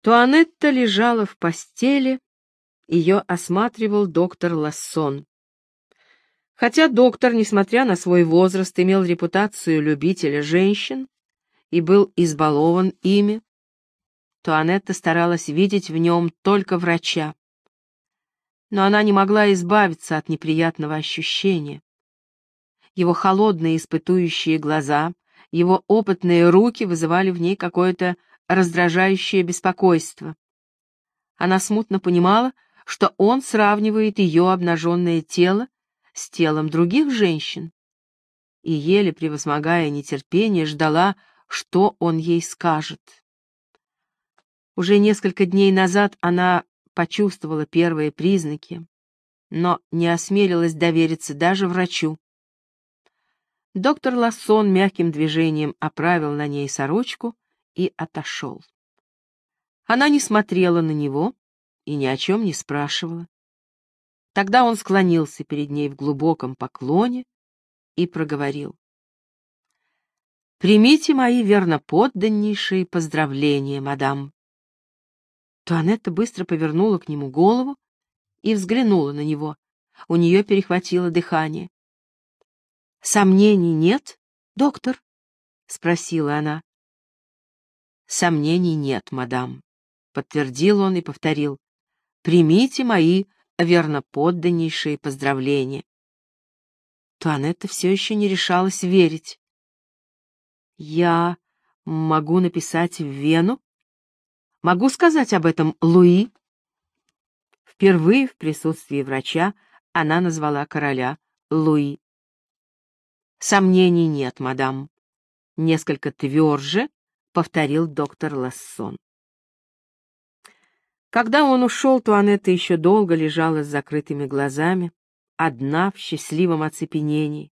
Туанетта лежала в постели, ее осматривал доктор Лассон. Хотя доктор, несмотря на свой возраст, имел репутацию любителя женщин и был избалован ими, Туанетта старалась видеть в нем только врача. Но она не могла избавиться от неприятного ощущения. Его холодные испытующие глаза, его опытные руки вызывали в ней какое-то раздражающее беспокойство. Она смутно понимала, что он сравнивает ее обнаженное тело с телом других женщин, и, еле превозмогая нетерпение, ждала, что он ей скажет. Уже несколько дней назад она почувствовала первые признаки, но не осмелилась довериться даже врачу. Доктор Лассон мягким движением оправил на ней сорочку и отошел. Она не смотрела на него и ни о чем не спрашивала. Тогда он склонился перед ней в глубоком поклоне и проговорил: «Примите мои верноподданнейшие поздравления, мадам». Туанетта быстро повернула к нему голову и взглянула на него. У нее перехватило дыхание. «Сомнений нет, доктор?» — спросила она. «Сомнений нет, мадам», — подтвердил он и повторил. «Примите мои верноподданнейшие поздравления». Туанетта все еще не решалась верить. «Я могу написать в Вену? Могу сказать об этом Луи?» Впервые в присутствии врача она назвала короля Луи. «Сомнений нет, мадам», — несколько тверже повторил доктор Лассон. Когда он ушел, Туанетта еще долго лежала с закрытыми глазами, одна в счастливом оцепенении.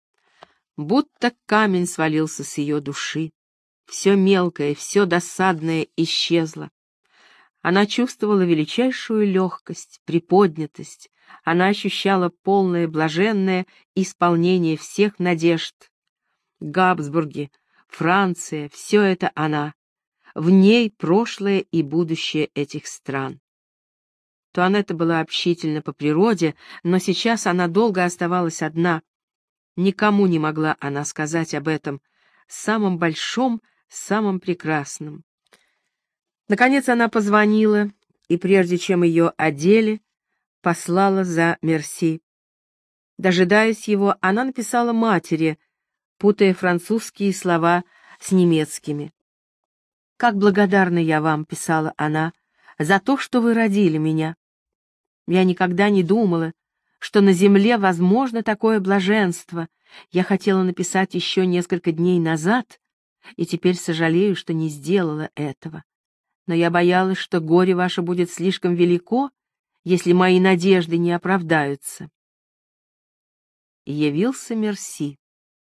Будто камень свалился с ее души. Все мелкое, все досадное исчезло. Она чувствовала величайшую легкость, приподнятость. Она ощущала полное блаженное исполнение всех надежд. Габсбурги, Франция — все это она. В ней прошлое и будущее этих стран. Туанетта была общительна по природе, но сейчас она долго оставалась одна. Никому не могла она сказать об этом, самом большом, самом прекрасном. Наконец она позвонила, и прежде чем ее одели, послала за Мерси. Дожидаясь его, она написала матери, путая французские слова с немецкими. «Как благодарна я вам», — писала она, — «за то, что вы родили меня. Я никогда не думала, что на земле возможно такое блаженство. Я хотела написать еще несколько дней назад, и теперь сожалею, что не сделала этого. Но я боялась, что горе ваше будет слишком велико, если мои надежды не оправдаются». И явился Мерси.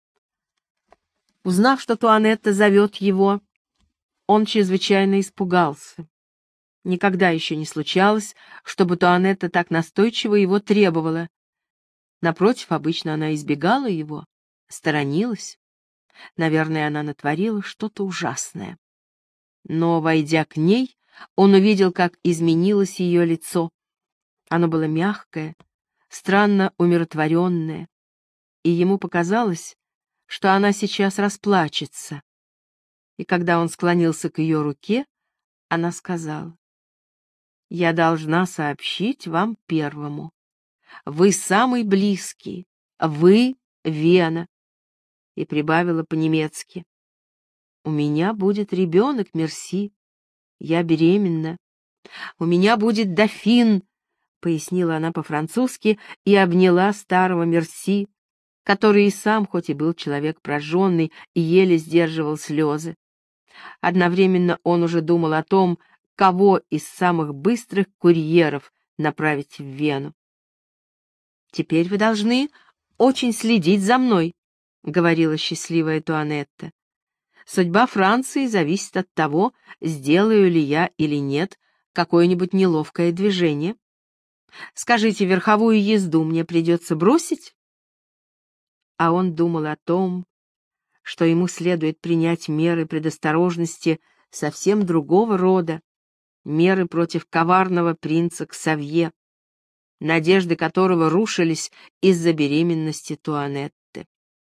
Узнав, что Туанетта зовет его, он чрезвычайно испугался. Никогда еще не случалось, чтобы Туанетта так настойчиво его требовала. Напротив, обычно она избегала его, сторонилась. Наверное, она натворила что-то ужасное. Но, войдя к ней, он увидел, как изменилось ее лицо. Оно было мягкое, странно умиротворенное, и ему показалось, что она сейчас расплачется. И когда он склонился к ее руке, она сказала: «Я должна сообщить вам первому. Вы самый близкий, вы Вена», и прибавила по-немецки: «У меня будет ребенок, Мерси. Я беременна. У меня будет дофин», — пояснила она по-французски и обняла старого Мерси, который и сам, хоть и был человек прожженный, и еле сдерживал слезы. Одновременно он уже думал о том, кого из самых быстрых курьеров направить в Вену. «Теперь вы должны очень следить за мной», — говорила счастливая Туанетта. «Судьба Франции зависит от того, сделаю ли я или нет какое-нибудь неловкое движение. Скажите, верховую езду мне придется бросить?» А он думал о том, что ему следует принять меры предосторожности совсем другого рода. меры против коварного принца Ксавье, надежды которого рушились из-за беременности Туанетты.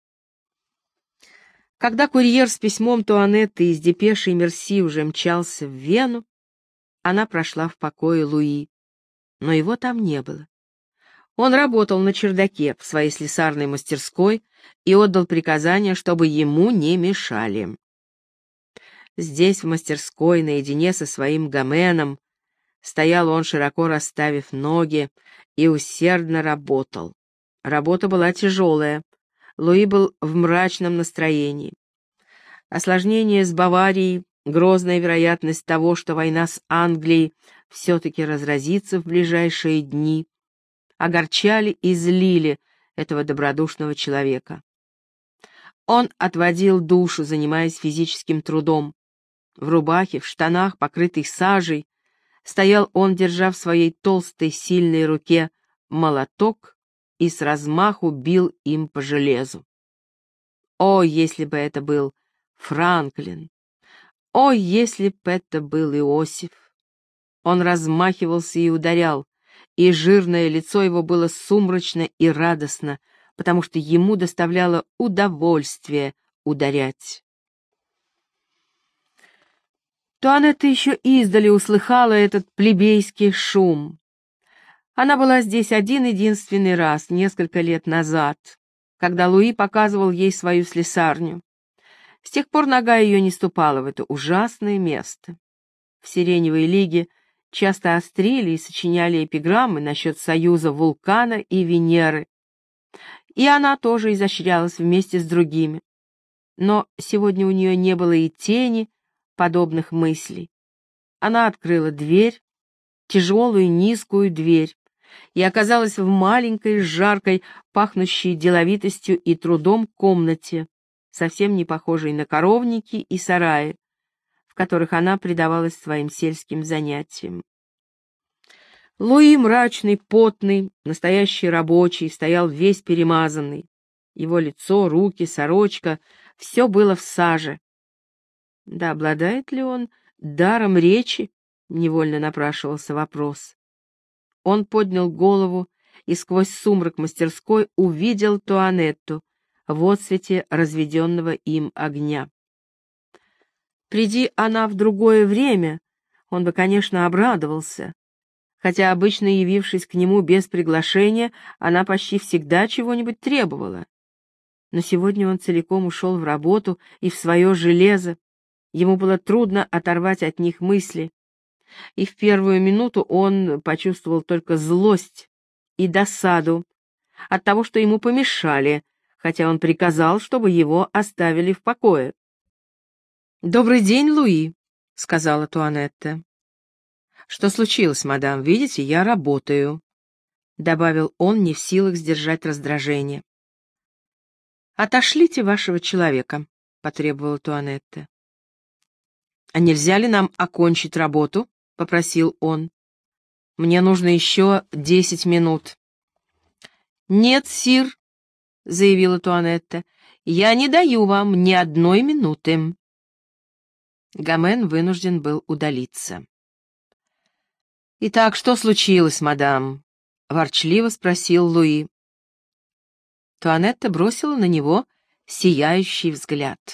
Когда курьер с письмом Туанетты и с депешей Мерси уже мчался в Вену, она прошла в покое Луи, но его там не было. Он работал на чердаке в своей слесарной мастерской и отдал приказание, чтобы ему не мешали. Здесь, в мастерской, наедине со своим Гоменом, стоял он, широко расставив ноги, и усердно работал. Работа была тяжелая. Луи был в мрачном настроении. Осложнение с Баварией, грозная вероятность того, что война с Англией все-таки разразится в ближайшие дни, огорчали и злили этого добродушного человека. Он отводил душу, занимаясь физическим трудом. В рубахе, в штанах, покрытой сажей, стоял он, держа в своей толстой, сильной руке молоток и с размаху бил им по железу. О, если бы это был Франклин! О, если бы это был Иосиф! Он размахивался и ударял, и жирное лицо его было сумрачно и радостно, потому что ему доставляло удовольствие ударять. Туанетта еще издали услыхала этот плебейский шум. Она была здесь один-единственный раз, несколько лет назад, когда Луи показывал ей свою слесарню. С тех пор нога ее не ступала в это ужасное место. В Сиреневой лиге часто острили и сочиняли эпиграммы насчет союза Вулкана и Венеры, и она тоже изощрялась вместе с другими. Но сегодня у нее не было и тени подобных мыслей. Она открыла дверь, тяжелую низкую дверь, и оказалась в маленькой, жаркой, пахнущей деловитостью и трудом комнате, совсем не похожей на коровники и сараи, в которых она предавалась своим сельским занятиям. Луи, мрачный, потный, настоящий рабочий, стоял весь перемазанный. Его лицо, руки, сорочка — все было в саже. Да обладает ли он даром речи? Невольно напрашивался вопрос. Он поднял голову и сквозь сумрак мастерской увидел Туанетту в отсвете разведенного им огня. Приди она в другое время, он бы, конечно, обрадовался, хотя, обычно явившись к нему без приглашения, она почти всегда чего-нибудь требовала. Но сегодня он целиком ушел в работу и в свое железо. Ему было трудно оторвать от них мысли, и в первую минуту он почувствовал только злость и досаду от того, что ему помешали, хотя он приказал, чтобы его оставили в покое. «Добрый день, Луи», — сказала Туанетта. «Что случилось, мадам? Видите, я работаю», — добавил он, не в силах сдержать раздражение. «Отошлите вашего человека», — потребовала Туанетта. «А нельзя ли нам окончить работу?» — попросил он. «Мне нужно еще 10 минут». «Нет, сир», — заявила Туанетта, — «я не даю вам ни одной минуты». Гомен вынужден был удалиться. «Итак, что случилось, мадам?» — ворчливо спросил Луи. Туанетта бросила на него сияющий взгляд.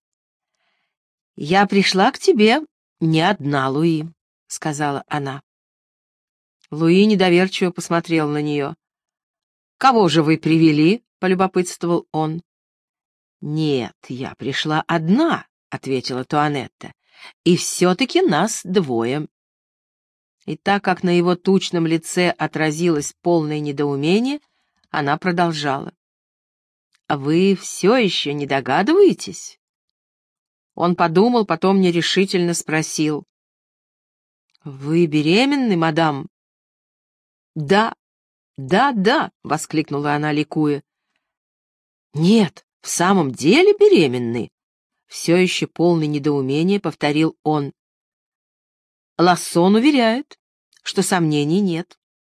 «Я пришла к тебе не одна, Луи», — сказала она. Луи недоверчиво посмотрел на нее. «Кого же вы привели?» — полюбопытствовал он. «Нет, я пришла одна», — ответила Туанетта, — «и все-таки нас двое». И так как на его тучном лице отразилось полное недоумение, она продолжала. «А вы все еще не догадываетесь?» Он подумал, потом нерешительно спросил. «Вы беременны, мадам?» «Да, да», — воскликнула она, ликуя. «Нет, в самом деле беременны?» Все еще полный недоумения повторил он. Лассон уверяет, что сомнений нет.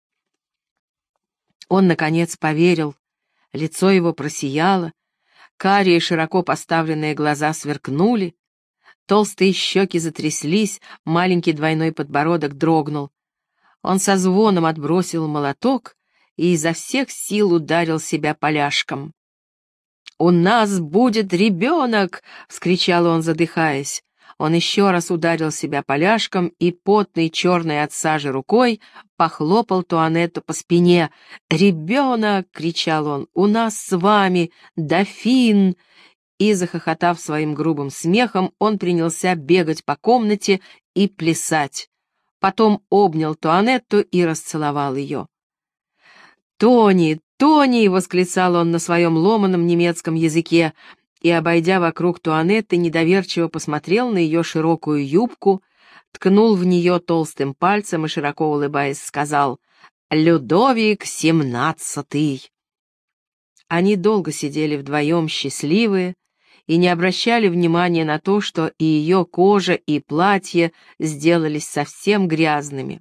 Он, наконец, поверил. Лицо его просияло, карие широко поставленные глаза сверкнули. Толстые щеки затряслись, маленький двойной подбородок дрогнул. Он со звоном отбросил молоток и изо всех сил ударил себя поляшком. «У нас будет ребенок!» — вскричал он, задыхаясь. Он еще раз ударил себя поляшком и, потной, черной от сажи рукой, похлопал Туанетту по спине. «Ребенок!» — кричал он. «У нас с вами дофин!» И, захохотав своим грубым смехом, он принялся бегать по комнате и плясать. Потом обнял Туанетту и расцеловал ее. «Тони! Тони!» — восклицал он на своем ломаном немецком языке и, обойдя вокруг Туанетты, недоверчиво посмотрел на ее широкую юбку, ткнул в нее толстым пальцем и, широко улыбаясь, сказал: «Людовик XVII». Они долго сидели вдвоем счастливые и не обращали внимания на то, что и ее кожа, и платье сделались совсем грязными.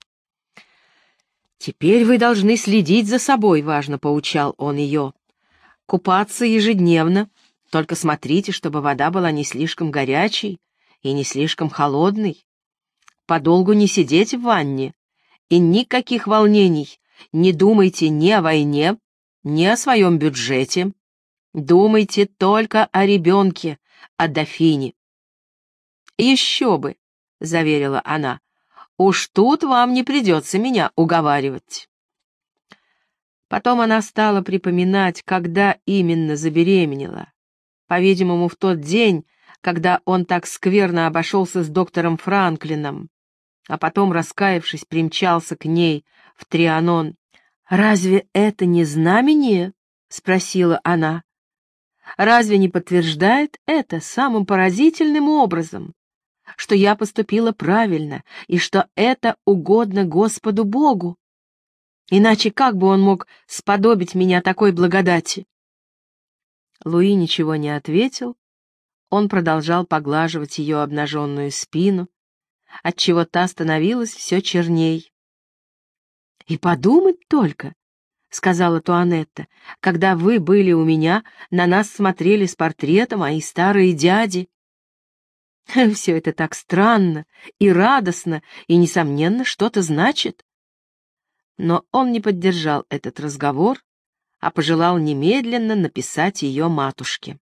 «Теперь вы должны следить за собой», — важно поучал он ее. «Купаться ежедневно, только смотрите, чтобы вода была не слишком горячей и не слишком холодной. Подолгу не сидеть в ванне, и никаких волнений, не думайте ни о войне, ни о своем бюджете. Думайте только о ребенке, о дофине». «Еще бы», — заверила она, — «уж тут вам не придется меня уговаривать». Потом она стала припоминать, когда именно забеременела. По-видимому, в тот день, когда он так скверно обошелся с доктором Франклином, а потом, раскаявшись, примчался к ней в Трианон. «Разве это не знамение?» — спросила она. «Разве не подтверждает это самым поразительным образом, что я поступила правильно и что это угодно Господу Богу? Иначе как бы он мог сподобить меня такой благодати?» Луи ничего не ответил. Он продолжал поглаживать ее обнаженную спину, отчего та становилась все черней. «И подумать только, — сказала Туанетта, — когда вы были у меня, на нас смотрели с портрета мои старые дяди. Все это так странно и радостно, и, несомненно, что-то значит». Но он не поддержал этот разговор, а пожелал немедленно написать ее матушке.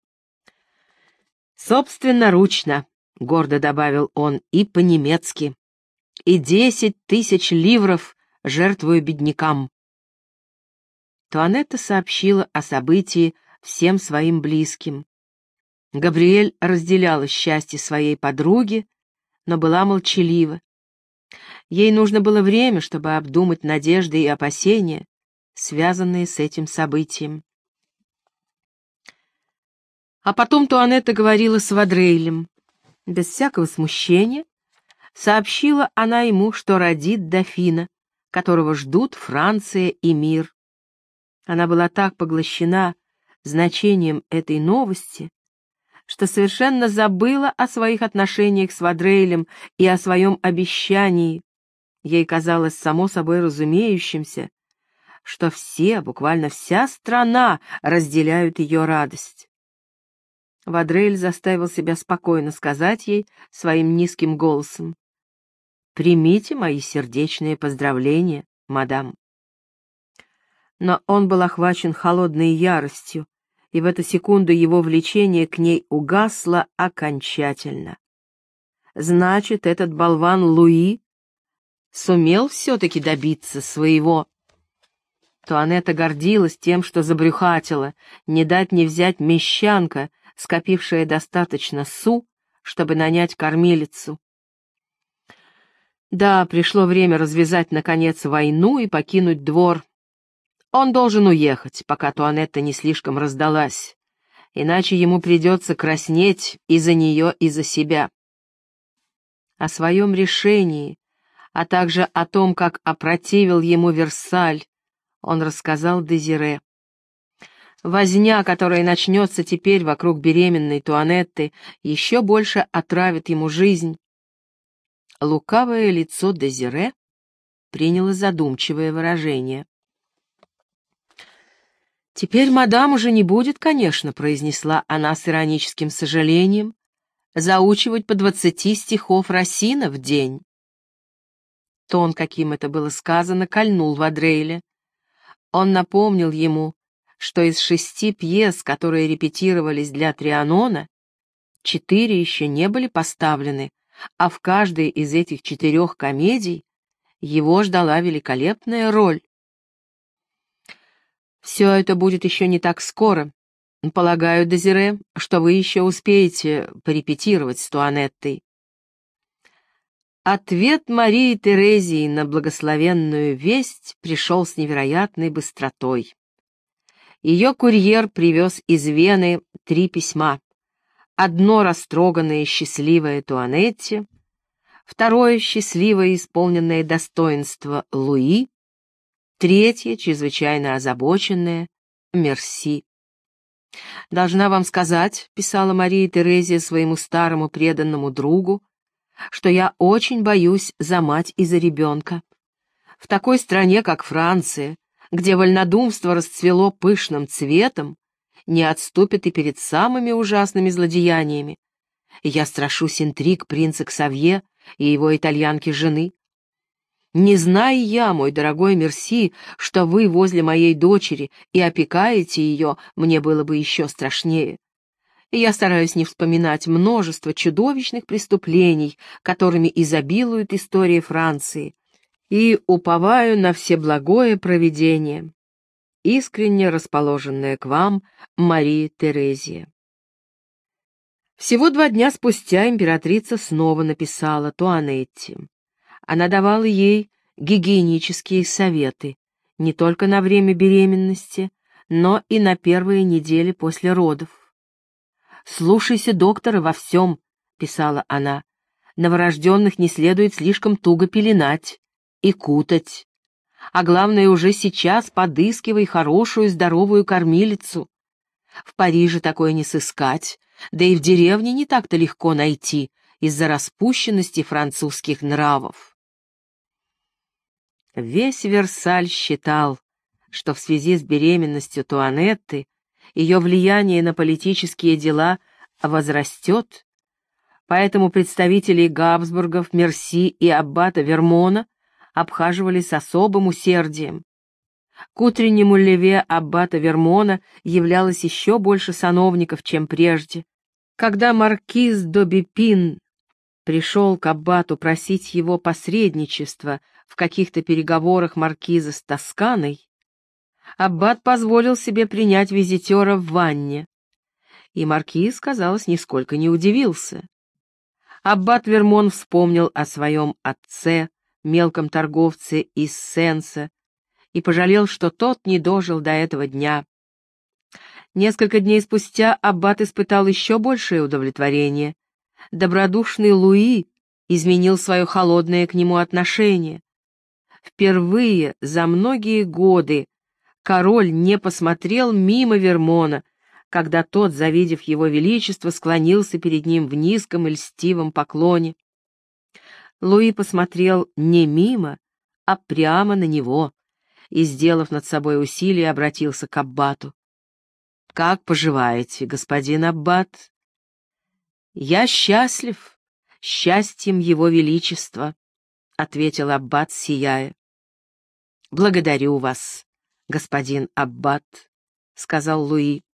«Собственноручно», — гордо добавил он, — «и по-немецки. И 10 000 ливров жертвую беднякам». Туанетта сообщила о событии всем своим близким. Габриэль разделяла счастье своей подруги, но была молчалива. Ей нужно было время, чтобы обдумать надежды и опасения, связанные с этим событием. А потом Туанетта говорила с Вадрейлем. Без всякого смущения сообщила она ему, что родит дофина, которого ждут Франция и мир. Она была так поглощена значением этой новости, что совершенно забыла о своих отношениях с Вадрейлем и о своем обещании. Ей казалось само собой разумеющимся, что все, буквально вся страна, разделяют ее радость. Вадрейль заставил себя спокойно сказать ей своим низким голосом: «Примите мои сердечные поздравления, мадам». Но он был охвачен холодной яростью, и в эту секунду его влечение к ней угасло окончательно. Значит, этот болван Луи сумел все-таки добиться своего. Туанетта гордилась тем, что забрюхатила, не дать не взять мещанка, скопившая достаточно су, чтобы нанять кормилицу. Да, пришло время развязать, наконец, войну и покинуть двор. Он должен уехать, пока Туанетта не слишком раздалась, иначе ему придется краснеть и за нее, и за себя. О своем решении, а также о том, как опротивил ему Версаль, он рассказал Дезире. Возня, которая начнется теперь вокруг беременной Туанетты, еще больше отравит ему жизнь. Лукавое лицо Дезире приняло задумчивое выражение. «Теперь мадам уже не будет, конечно», — произнесла она с ироническим сожалением, заучивать по 20 стихов Расина в день. Тон, каким это было сказано, кольнул Вадрейля. Он напомнил ему, что из 6 пьес, которые репетировались для Трианона, 4 еще не были поставлены, а в каждой из этих 4 комедий его ждала великолепная роль. «Все это будет еще не так скоро. Полагаю, Дезире, что вы еще успеете порепетировать с Туанеттой». Ответ Марии Терезии на благословенную весть пришел с невероятной быстротой. Ее курьер привез из Вены 3 письма. Одно растроганное и счастливое Туанетте, второе счастливое исполненное достоинство Луи, третье чрезвычайно озабоченное Мерси. «Должна вам сказать, — писала Мария Терезия своему старому преданному другу, — что я очень боюсь за мать и за ребенка. В такой стране, как Франция, где вольнодумство расцвело пышным цветом, не отступит и перед самыми ужасными злодеяниями. Я страшусь интриг принца Ксавье и его итальянки-жены. Не зная я, мой дорогой Мерси, что вы возле моей дочери и опекаете ее, мне было бы еще страшнее. Я стараюсь не вспоминать множество чудовищных преступлений, которыми изобилует история Франции, и уповаю на всеблагое провидение. Искренне расположенная к вам Мария Терезия». Всего 2 дня спустя императрица снова написала Туанетте. Она давала ей гигиенические советы не только на время беременности, но и на первые недели после родов. «Слушайся доктора во всем», — писала она. «Новорожденных не следует слишком туго пеленать и кутать. А главное, уже сейчас подыскивай хорошую здоровую кормилицу. В Париже такое не сыскать, да и в деревне не так-то легко найти из-за распущенности французских нравов». Весь Версаль считал, что в связи с беременностью Туанетты ее влияние на политические дела возрастет, поэтому представителей Габсбургов, Мерси и аббата Вермона обхаживали с особым усердием. К утреннему леве аббата Вермона являлось еще больше сановников, чем прежде. Когда маркиз Добипин пришел к аббату просить его посредничества в каких-то переговорах маркиза с Тосканой, аббат позволил себе принять визитера в ванне, и маркиз, казалось, нисколько не удивился. Аббат Вермон вспомнил о своем отце, мелком торговце из Сенса, и пожалел, что тот не дожил до этого дня. Несколько дней спустя аббат испытал еще большее удовлетворение. Добродушный Луи изменил свое холодное к нему отношение. Впервые за многие годы король не посмотрел мимо Вермона, когда тот, завидев его величество, склонился перед ним в низком и льстивом поклоне. Луи посмотрел не мимо, а прямо на него и, сделав над собой усилие, обратился к аббату. «Как поживаете, господин аббат?» «Я счастлив, счастьем его величества», — ответил аббат, сияя. «Благодарю вас, господин аббат», — сказал Луи.